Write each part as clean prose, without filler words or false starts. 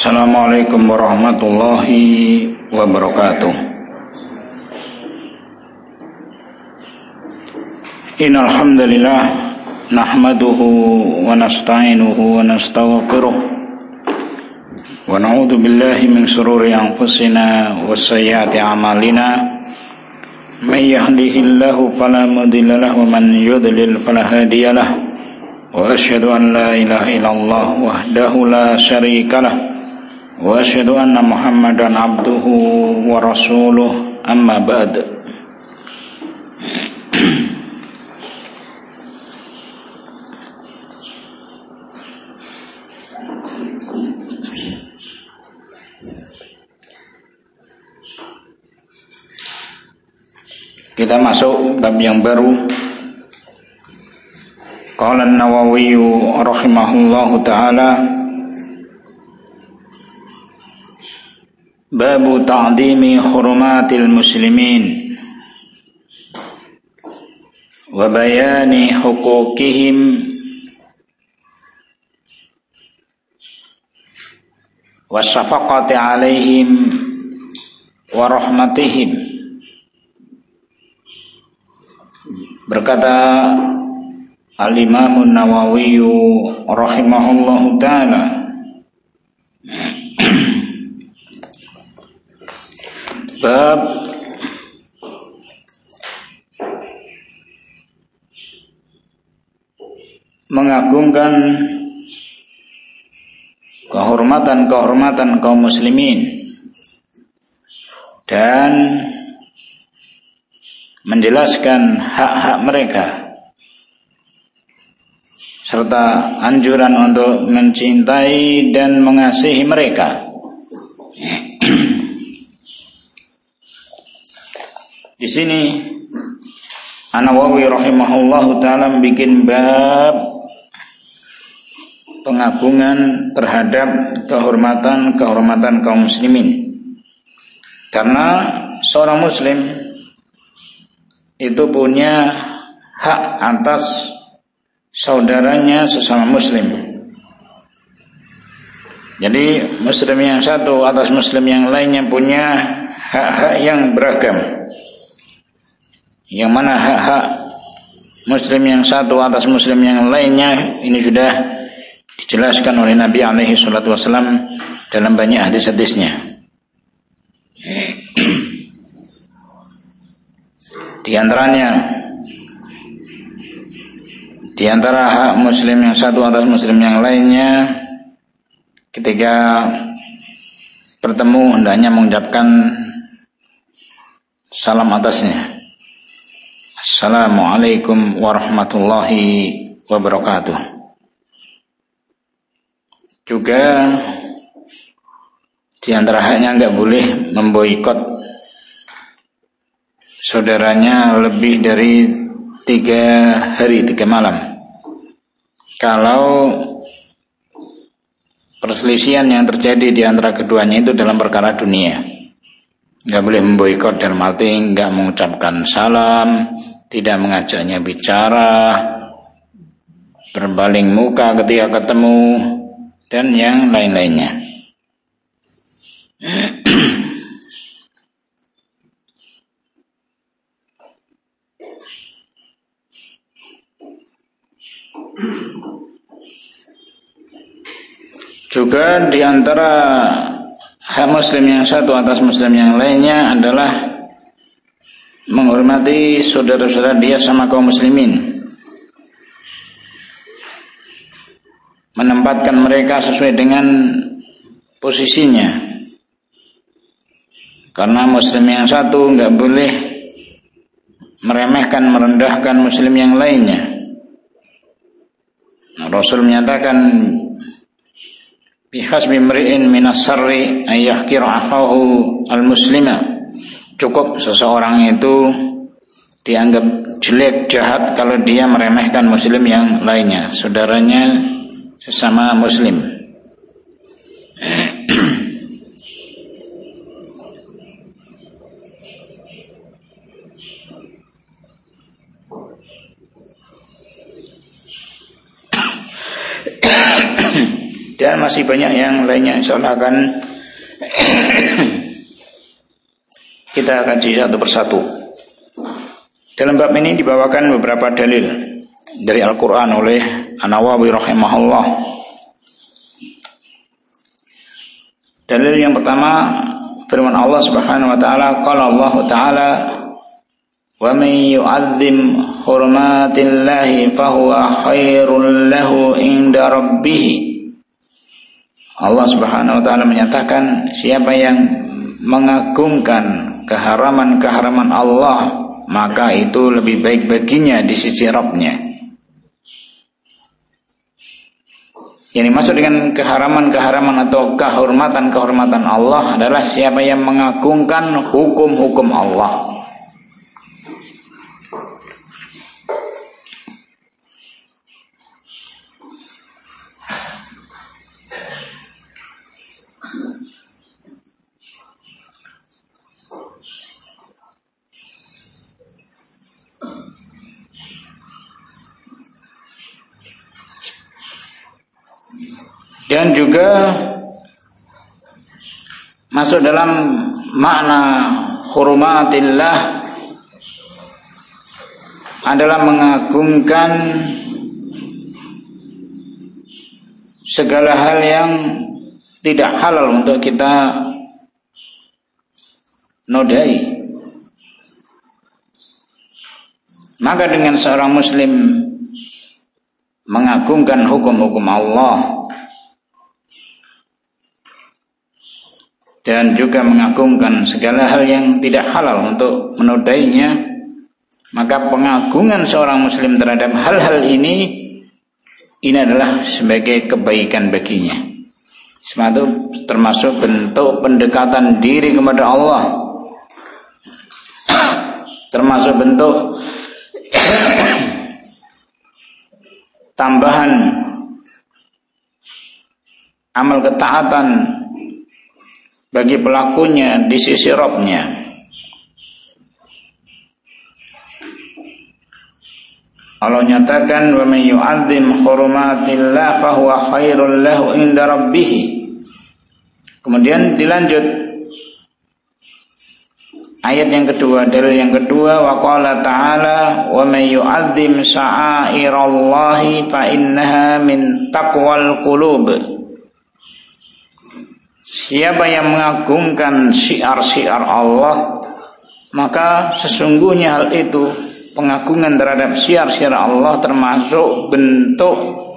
Assalamualaikum warahmatullahi wabarakatuh. Innal hamdalillah nahmaduhu wa nasta'inuhu wa nastaghfiruh wa na'udzu billahi min shururi anfusina wa sayyiati a'malina. May yahdihillahu fala mudilla lahu wa man yudlil fala hadiyalah. Wa asyhadu an la ilaha illallah wahdahu la syarikalah wa asyhadu anna Muhammadan abduhu wa rasuluh, amma ba'd. Kita masuk bab yang baru. Qala an-Nawawi rahimahullahu ta'ala, babu ta'dimi hurumatil muslimin wa bayani hukukihim wa syafaqati alaihim wa rahmatihim. Berkata Al-Imam An-Nawawi rahimahullahu ta'ala, bab mengagungkan kehormatan kaum muslimin dan menjelaskan hak-hak mereka serta anjuran untuk mencintai dan mengasihi mereka. Di sini An-Nawawi rahimahullahu ta'ala bikin bab pengagungan terhadap kehormatan kaum muslimin. Karena seorang muslim itu punya hak atas saudaranya sesama muslim. Jadi muslim yang satu atas muslim yang lainnya punya hak-hak yang beragam. Yang mana hak-hak muslim yang satu atas muslim yang lainnya ini sudah dijelaskan oleh Nabi alaihi salatu wasallam dalam banyak hadis-hadisnya. Di antara hak muslim yang satu atas muslim yang lainnya, ketika bertemu hendaknya mengucapkan salam atasnya. Assalamualaikum warahmatullahi wabarakatuh. Juga di antara haknya enggak boleh memboikot saudaranya lebih dari 3 hari 3 malam. Kalau perselisihan yang terjadi di antara keduanya itu dalam perkara dunia, enggak boleh memboikot dalam arti enggak mengucapkan salam, tidak mengajaknya bicara, berbaling muka ketika ketemu, dan yang lain-lainnya. Juga di antara hak muslim yang satu atas muslim yang lainnya adalah menghormati saudara-saudara dia sama kaum muslimin, menempatkan mereka sesuai dengan posisinya. Karena muslim yang satu enggak boleh meremehkan, merendahkan muslim yang lainnya. Rasul menyatakan, bihasbi mri'in minas sarri ay yahqira akhahu al-muslima. Cukup seseorang itu dianggap jelek, jahat kalau dia meremehkan muslim yang lainnya, saudaranya sesama muslim. dan masih banyak yang lainnya. Insyaallah akan kita kaji satu persatu. Dalam bab ini dibawakan beberapa dalil dari Al-Quran oleh An-Nawawi rahimahullah. Dalil yang pertama firman Allah Subhanahu wa taala, qala Allah taala, wa may yu'azzim hurmatillahi fahuwa khairul lahu inda rabbih. Allah Subhanahu wa taala menyatakan, siapa yang mengagungkan keharaman-keharaman Allah, maka itu lebih baik baginya di sisi Rabb-Nya. Yang dimaksud dengan keharaman-keharaman atau kehormatan-kehormatan Allah adalah siapa yang mengagungkan hukum-hukum Allah. Dan juga masuk dalam makna hurumatillah adalah mengagungkan segala hal yang tidak halal untuk kita nodai. Maka dengan seorang muslim mengagungkan hukum-hukum Allah dan juga mengagungkan segala hal yang tidak halal untuk menodainya, maka pengagungan seorang muslim terhadap hal-hal ini adalah sebagai kebaikan baginya. Sematu termasuk bentuk pendekatan diri kepada Allah, termasuk bentuk tambahan amal ketaatan bagi pelakunya di sisi Rabb-Nya. Allah nyatakan, wa may yu'azzim hurumatillah fahuwa khairul lahu inda rabbih. Kemudian dilanjut ayat yang kedua, dalil yang kedua, wa qala ta'ala, wa may yu'azzim sha'airallahi fa innaha min taqwal qulub. Siapa yang mengagungkan syiar-syiar Allah, maka sesungguhnya hal itu, pengagungan terhadap syiar-syiar Allah, termasuk bentuk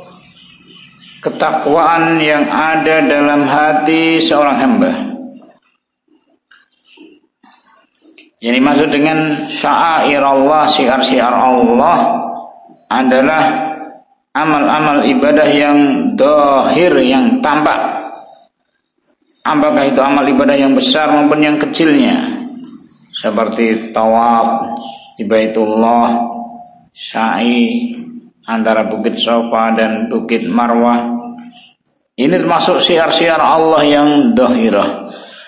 ketakwaan yang ada dalam hati seorang hamba. Yang dimaksud dengan sya'air Allah, syiar-syiar Allah adalah amal-amal ibadah yang zahir, yang tampak. Apakah itu amal ibadah yang besar maupun yang kecilnya, seperti tawaf di Baitullah, sa'i antara Bukit Safa dan Bukit Marwah. Ini termasuk syiar-syiar Allah yang zahirah.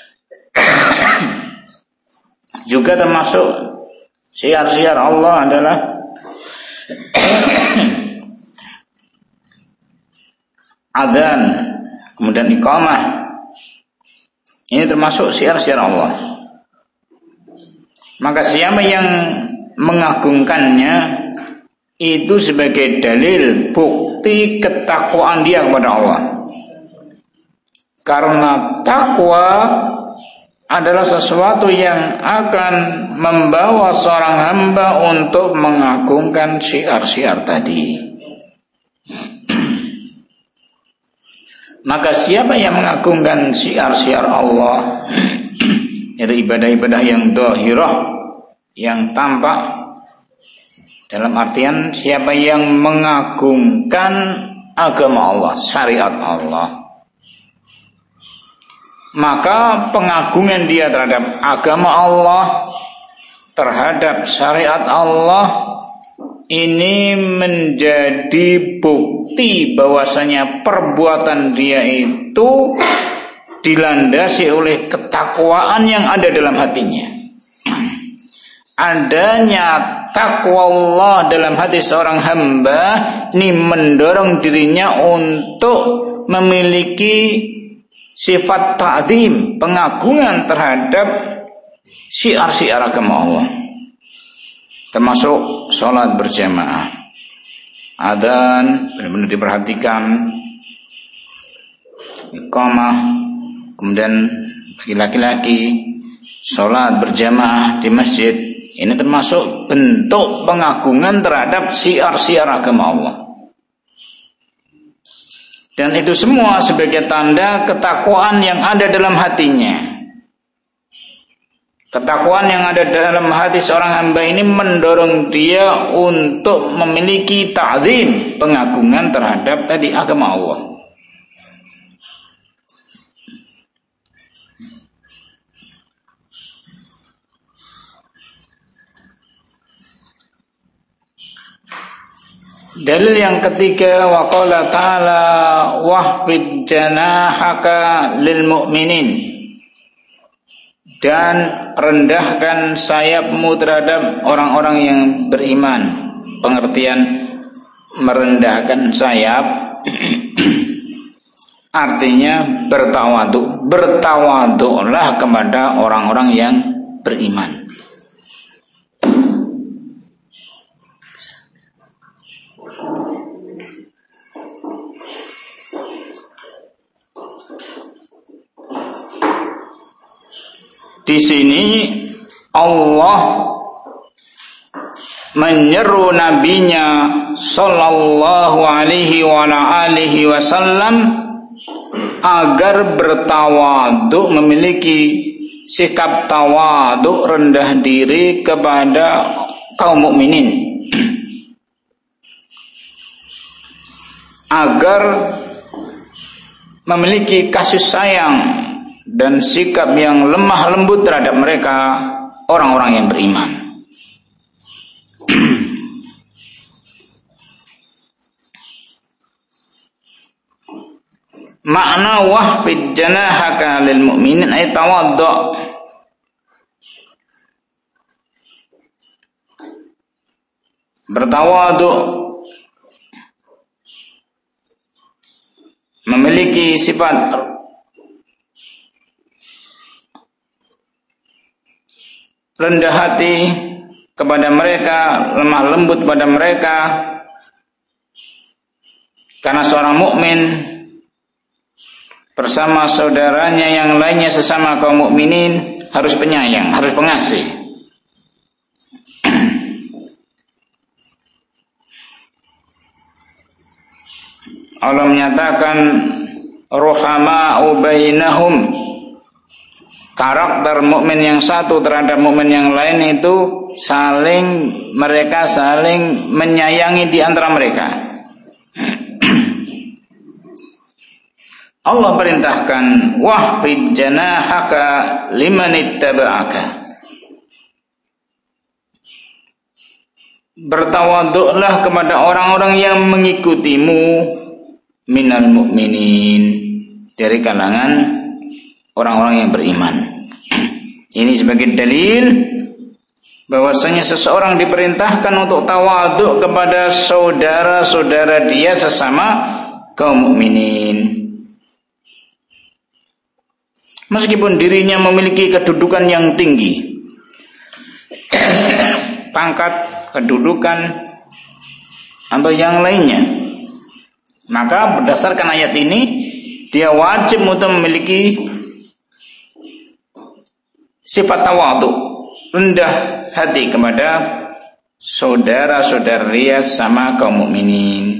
Juga termasuk syiar-syiar Allah adalah adzan, kemudian iqamah. Ini termasuk syiar-syiar Allah. Maka siapa yang mengagungkannya, itu sebagai dalil bukti ketakwaan dia kepada Allah. Karena takwa adalah sesuatu yang akan membawa seorang hamba untuk mengagungkan syiar-syiar tadi. Maka siapa yang mengagungkan syiar-syiar Allah, yaitu ibadah-ibadah yang zahirah, yang tampak, dalam artian siapa yang mengagungkan agama Allah, syariat Allah, maka pengagungan dia terhadap agama Allah, terhadap syariat Allah, ini menjadi bukti bahwasanya perbuatan dia itu dilandasi oleh ketakwaan yang ada dalam hatinya. Adanya taqwallah dalam hati seorang hamba ini mendorong dirinya untuk memiliki sifat ta'zim, pengagungan terhadap syiar-syiar agama Allah, termasuk sholat berjamaah, adzan benar-benar diperhatikan, iqamah, kemudian bagi laki-laki sholat berjamaah di masjid, ini termasuk bentuk pengagungan terhadap syiar-syiar agama Allah. Dan itu semua sebagai tanda ketakwaan yang ada dalam hatinya. Ketakwaan yang ada dalam hati seorang hamba ini mendorong dia untuk memiliki ta'zim, pengagungan terhadap tadi agama Allah. Dalil yang ketiga, wa qala ta'ala wahfid janahaka lil mu'minin, dan rendahkan sayapmu terhadap orang-orang yang beriman. Pengertian merendahkan sayap artinya bertawadhu, bertawadhulah kepada orang-orang yang beriman. Di sini Allah menyeru nabinya sallallahu alaihi wa alihi wasallam agar bertawadhu, memiliki sikap tawadhu, rendah diri kepada kaum mukminin, agar memiliki kasih sayang dan sikap yang lemah lembut terhadap mereka, orang-orang yang beriman. Makna wahfid janahaka lil mu'minin ay tawaddu, bertawadhu, memiliki sifat rendah hati kepada mereka, lemah lembut pada mereka, karena seorang mukmin bersama saudaranya yang lainnya sesama kaum mukminin harus penyayang, harus pengasih. Allah menyatakan ruhama'u bainahum, karakter mukmin yang satu terhadap mukmin yang lain itu mereka saling menyayangi di antara mereka. Allah perintahkan wahfid janahaka limanittaba'aka, bertawadhu'lah kepada orang-orang yang mengikutimu, minal mu'minin, dari kalangan orang-orang yang beriman. Ini sebagai dalil bahwasanya seseorang diperintahkan untuk tawadhu kepada saudara-saudara dia sesama kaum mukminin, meskipun dirinya memiliki kedudukan yang tinggi, pangkat, kedudukan, atau yang lainnya. Maka berdasarkan ayat ini, dia wajib untuk memiliki sifat tawadhu, rendah hati kepada saudara-saudara dia sama kaum mukminin.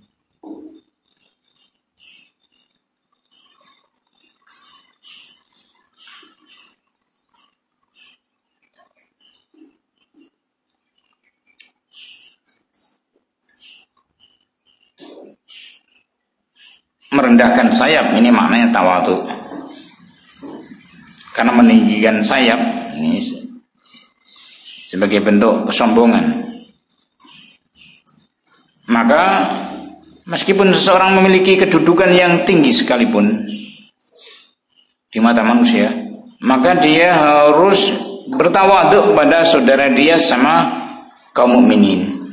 Merendahkan sayap, ini maknanya tawadhu. Karena meninggikan sayap ini sebagai bentuk kesombongan. Maka meskipun seseorang memiliki kedudukan yang tinggi sekalipun di mata manusia, maka dia harus bertawadhu kepada saudara dia sama kaum mukminin.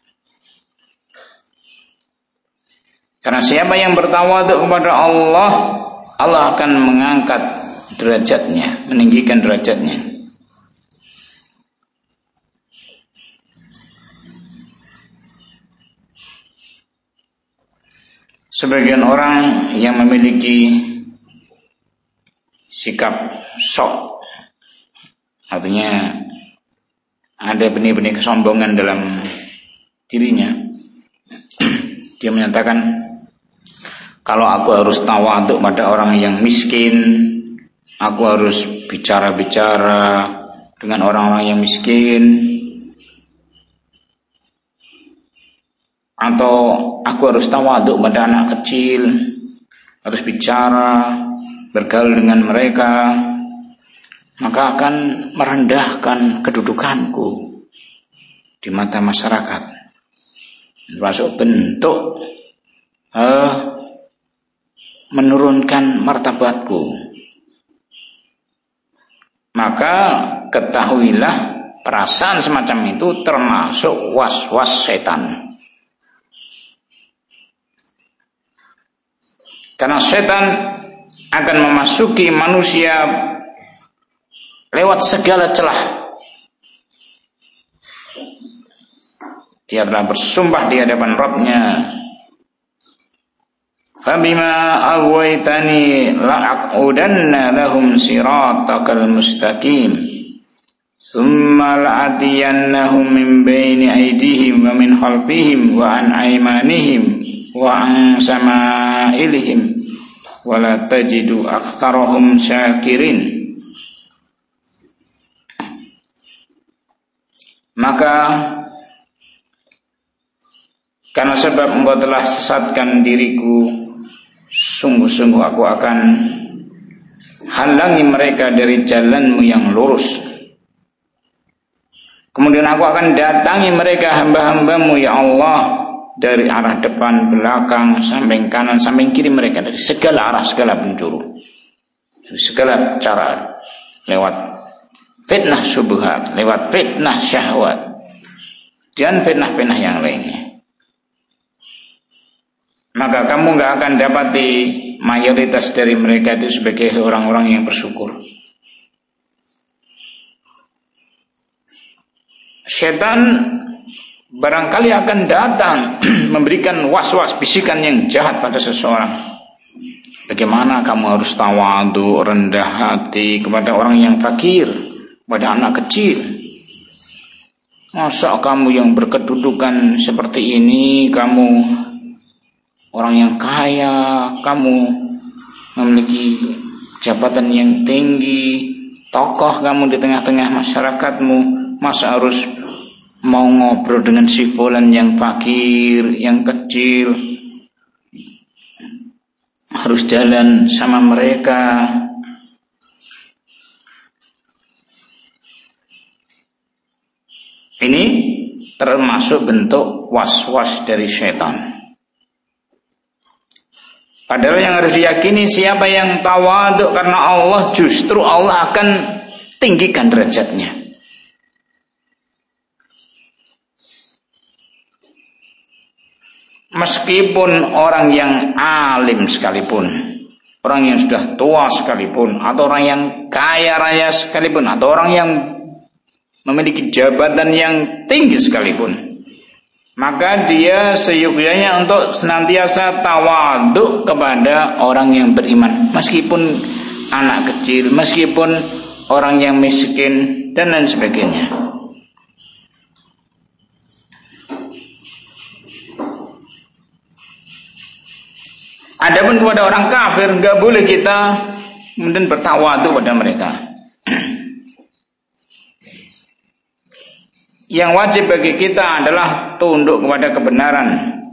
Karena siapa yang bertawadhu kepada Allah, Allah akan mengangkat derajatnya, meninggikan derajatnya. Sebagian orang yang memiliki sikap sok, artinya ada benih-benih kesombongan dalam dirinya, dia menyatakan, kalau aku harus tawadhu pada orang yang miskin, aku harus bicara-bicara dengan orang-orang yang miskin, atau aku harus tawadhu pada anak kecil, harus bicara, bergaul dengan mereka, maka akan merendahkan kedudukanku di mata masyarakat. Termasuk bentuk menurunkan martabatku. Maka ketahuilah perasaan semacam itu termasuk was-was setan. Karena setan akan memasuki manusia lewat segala celah. Dia telah bersumpah di hadapan Rabb-Nya, Fabima aghwaytani la'aqudanna lahum siratakal mustaqim Thumma la'atiyannahum min baini aydihim wa min khalfihim wa an aymanihim wa an sama'ilihim wa la tajidu aktsarahum syakirin. Maka karena sebab engkau telah sesatkan diriku, sungguh-sungguh aku akan halangi mereka dari jalanmu yang lurus. Kemudian aku akan datangi mereka hamba-hambamu ya Allah, dari arah depan, belakang, samping kanan, samping kiri mereka, dari segala arah, segala penjuru, dari segala cara, lewat fitnah syubhat, lewat fitnah syahwat, dan fitnah-fitnah yang lainnya. Maka kamu gak akan dapati mayoritas dari mereka itu sebagai orang-orang yang bersyukur. Setan barangkali akan datang memberikan was-was, bisikan yang jahat pada seseorang. Bagaimana kamu harus tawadhu, rendah hati kepada orang yang fakir, kepada anak kecil. Masa kamu yang berkedudukan seperti ini, kamu orang yang kaya, kamu memiliki jabatan yang tinggi, tokoh kamu di tengah-tengah masyarakatmu, masa harus mau ngobrol dengan si fulan yang fakir, yang kecil, harus jalan sama mereka. Ini termasuk bentuk was-was dari syaitan. Padahal yang harus diyakini, siapa yang tawadhu karena Allah, justru Allah akan tinggikan derajatnya. Meskipun orang yang alim sekalipun, orang yang sudah tua sekalipun, atau orang yang kaya raya sekalipun, atau orang yang memiliki jabatan yang tinggi sekalipun, maka dia seyogyanya untuk senantiasa tawadhu kepada orang yang beriman, meskipun anak kecil, meskipun orang yang miskin, dan lain sebagainya. Adapun kepada orang kafir, enggak boleh kita kemudian bertawadhu pada mereka. Yang wajib bagi kita adalah tunduk kepada kebenaran.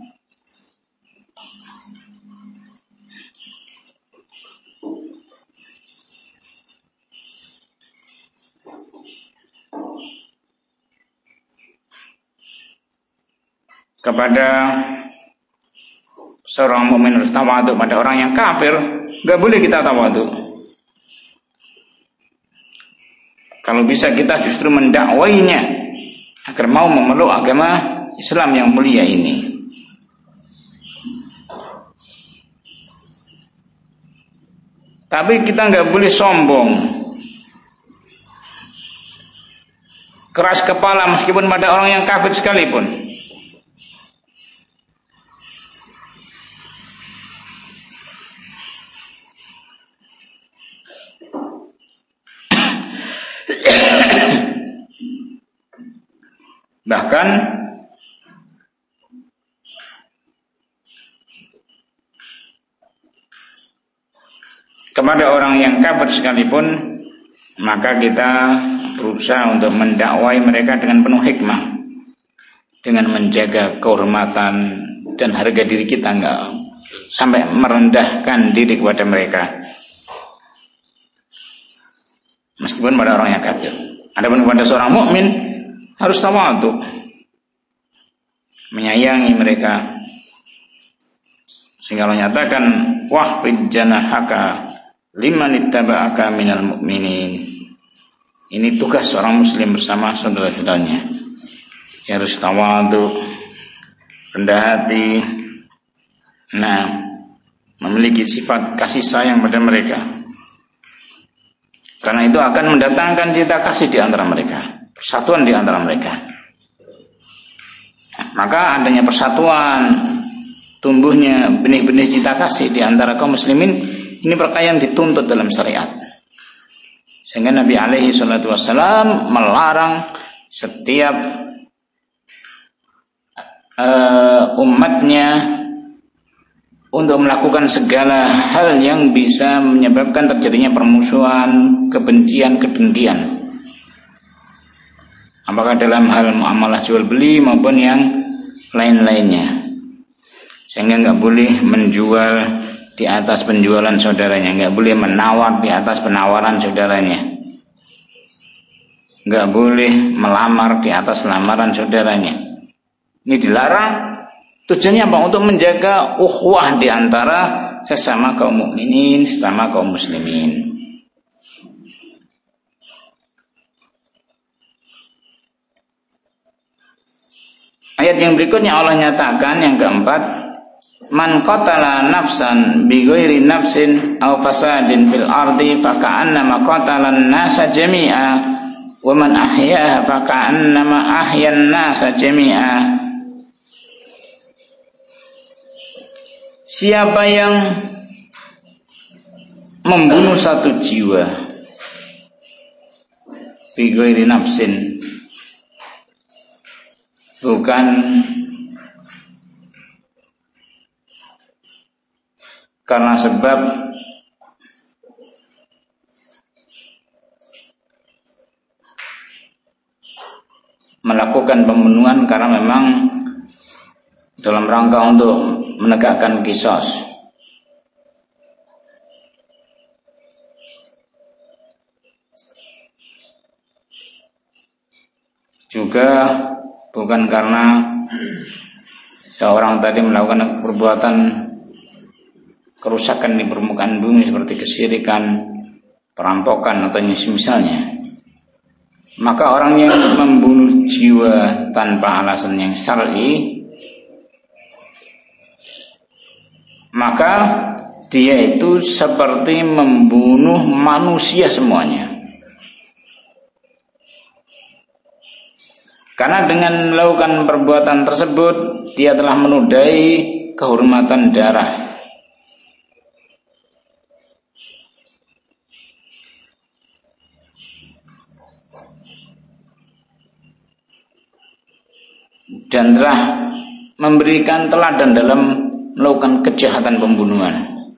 Kepada seorang mukmin harus tawadhu, pada orang yang kafir enggak boleh kita tawadhu. Kalau bisa kita justru mendakwainya agar mau memeluk agama Islam yang mulia ini. Tapi kita nggak boleh sombong, keras kepala meskipun pada orang yang kafir sekalipun. Bahkan kepada orang yang kafir sekalipun, maka kita berusaha untuk mendakwai mereka dengan penuh hikmah, dengan menjaga kehormatan dan harga diri kita, enggak sampai merendahkan diri kepada mereka meskipun pada orang yang kafir. Adapun kepada seorang mukmin harus tawadhu, menyayangi mereka, sehingga Allah nyatakan wahfid janahaka liman ittaba'aka minal mu'minin. Ini tugas seorang muslim bersama saudara-saudaranya. Ya, harus tawadhu, rendah hati, memiliki sifat kasih sayang pada mereka, karena itu akan mendatangkan cinta kasih di antara mereka, persatuan di antara mereka. Maka adanya persatuan, tumbuhnya benih-benih cinta kasih di antara kaum muslimin, ini perkara yang dituntut dalam syariat. Sehingga Nabi alaihi salatu wassalam melarang setiap umatnya untuk melakukan segala hal yang bisa menyebabkan terjadinya permusuhan, kebencian, kedengkian. Apakah dalam hal muamalah jual beli maupun yang lain-lainnya. Sehingga nggak boleh menjual di atas penjualan saudaranya, nggak boleh menawar di atas penawaran saudaranya, nggak boleh melamar di atas lamaran saudaranya. Ini dilarang. Tujuannya apa? Untuk menjaga ukhuwah di antara sesama kaum mukminin, sesama kaum muslimin. Ayat yang berikutnya Allah nyatakan yang keempat, man qatala nafsan bighairi nafsin aw fasadin fil ardi faka'annama qatalan nasa jami'a wa man ahyaha faka'annama ahyan nasa jami'a. Siapa yang membunuh satu jiwa bighairi nafsin, bukan karena sebab melakukan pembunuhan karena memang dalam rangka untuk menegakkan qisas, juga bukan karena seorang tadi melakukan perbuatan kerusakan di permukaan bumi seperti kesyirikan, perampokan atau misalnya. Maka orang yang membunuh jiwa tanpa alasan yang syar'i, maka dia itu seperti membunuh manusia semuanya. Karena dengan melakukan perbuatan tersebut, dia telah menodai kehormatan darah. Dan telah memberikan teladan dalam melakukan kejahatan pembunuhan.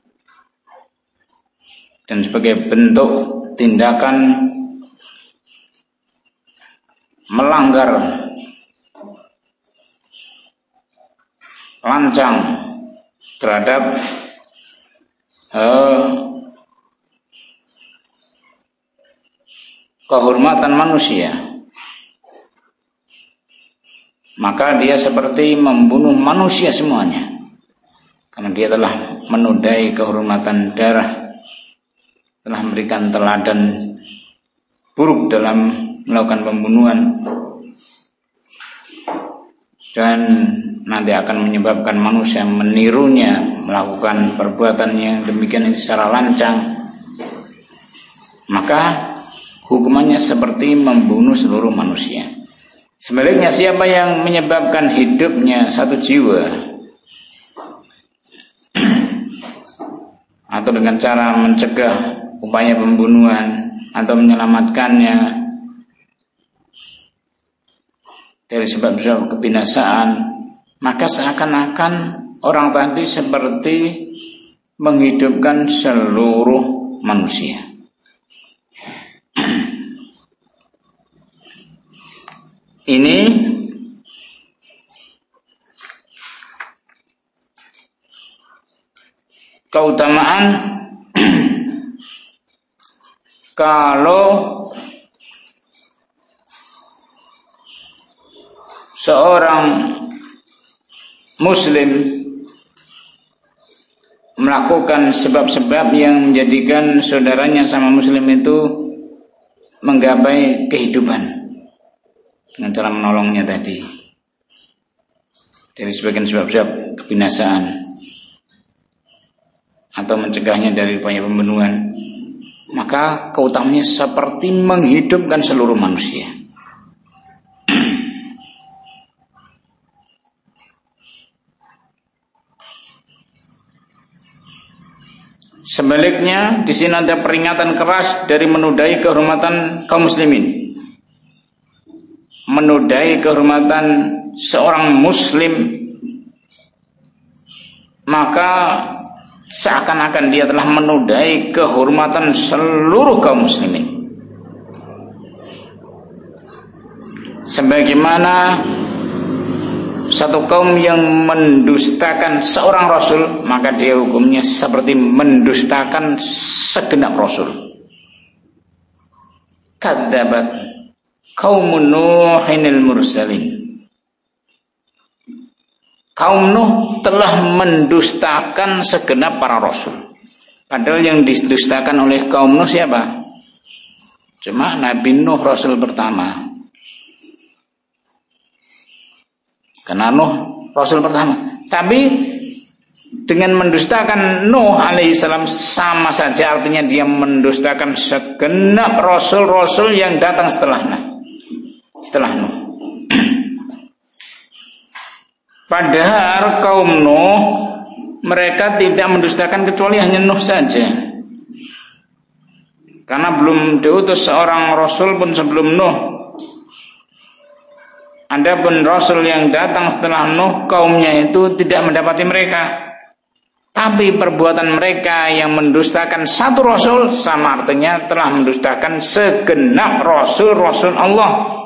Dan sebagai bentuk tindakan melanggar lancang terhadap kehormatan manusia, maka dia seperti membunuh manusia semuanya, karena dia telah menodai kehormatan darah, telah memberikan teladan buruk dalam melakukan pembunuhan. dan nanti akan menyebabkan manusia menirunya, melakukan perbuatan yang demikian secara lancang, maka hukumannya seperti membunuh seluruh manusia. Sebaliknya, siapa yang menyebabkan hidupnya satu jiwa atau dengan cara mencegah upaya pembunuhan atau menyelamatkannya dari sebab-sebab kebinasaan, maka seakan-akan orang tadi seperti menghidupkan seluruh manusia. Ini keutamaan kalau seorang muslim melakukan sebab-sebab yang menjadikan saudaranya sama muslim itu menggapai kehidupan dengan cara menolongnya tadi dari sebagian sebab-sebab kebinasaan atau mencegahnya dari upaya pembunuhan, maka keutamaannya seperti menghidupkan seluruh manusia. Sebaliknya, di sini ada peringatan keras dari menodai kehormatan kaum muslimin, menodai kehormatan seorang muslim, maka seakan-akan dia telah menodai kehormatan seluruh kaum muslimin. Sebagaimana satu kaum yang mendustakan seorang rasul, maka dia hukumnya seperti mendustakan segenap rasul. Kadzabat Qaumun Nuhinil mursalin. Kaum Nuh telah mendustakan segenap para rasul. Padahal yang didustakan oleh kaum Nuh siapa? Cuma Nabi Nuh, rasul pertama. Karena Nuh rasul pertama. Tapi dengan mendustakan Nuh alaihissalam sama saja, artinya dia mendustakan segenap rasul-rasul yang datang setelah Nuh. Padahal kaum Nuh mereka tidak mendustakan kecuali hanya Nuh saja. Karena belum diutus seorang rasul pun sebelum Nuh. Adapun rasul yang datang setelah Nuh, kaumnya itu tidak mendapati mereka. Tapi perbuatan mereka yang mendustakan satu rasul sama artinya telah mendustakan segenap rasul-rasul Allah.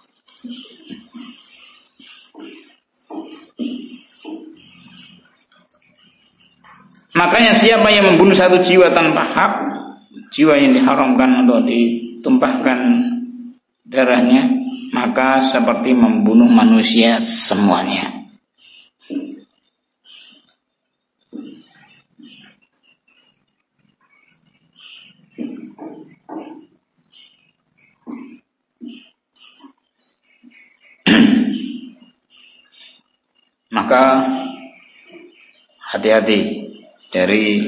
Makanya siapa yang membunuh satu jiwa tanpa hak, jiwa yang diharamkan untuk ditumpahkan darahnya, maka seperti membunuh manusia semuanya. Maka hati-hati dari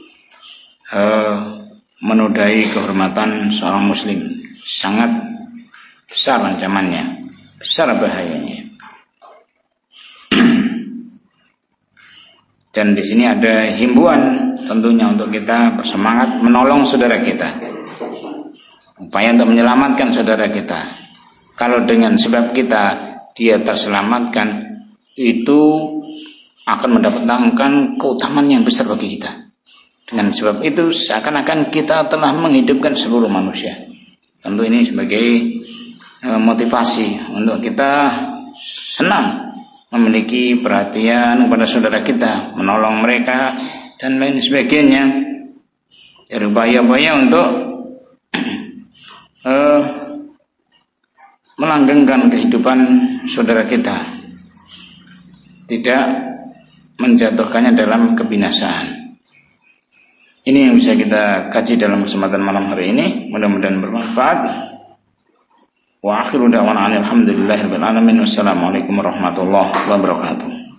menodai kehormatan seorang muslim. Sangat besar ancamannya, besar bahayanya. Dan di sini ada himbauan tentunya untuk kita bersemangat menolong saudara kita, upaya untuk menyelamatkan saudara kita. Kalau dengan sebab kita dia terselamatkan, itu akan mendapatkan keutamaan yang besar bagi kita. Dengan sebab itu seakan-akan kita telah menghidupkan seluruh manusia. Tentu ini sebagai motivasi untuk kita senang memiliki perhatian kepada saudara kita, menolong mereka dan lain sebagainya. Dari upaya-upaya untuk melanggengkan kehidupan saudara kita, tidak menjatuhkannya dalam kebinasaan. Ini yang bisa kita kaji dalam kesempatan malam hari ini. Mudah-mudahan bermanfaat. Wa akhiru da'wana alhamdulillahirabbil alamin. Wassalamualaikum warahmatullahi wabarakatuh.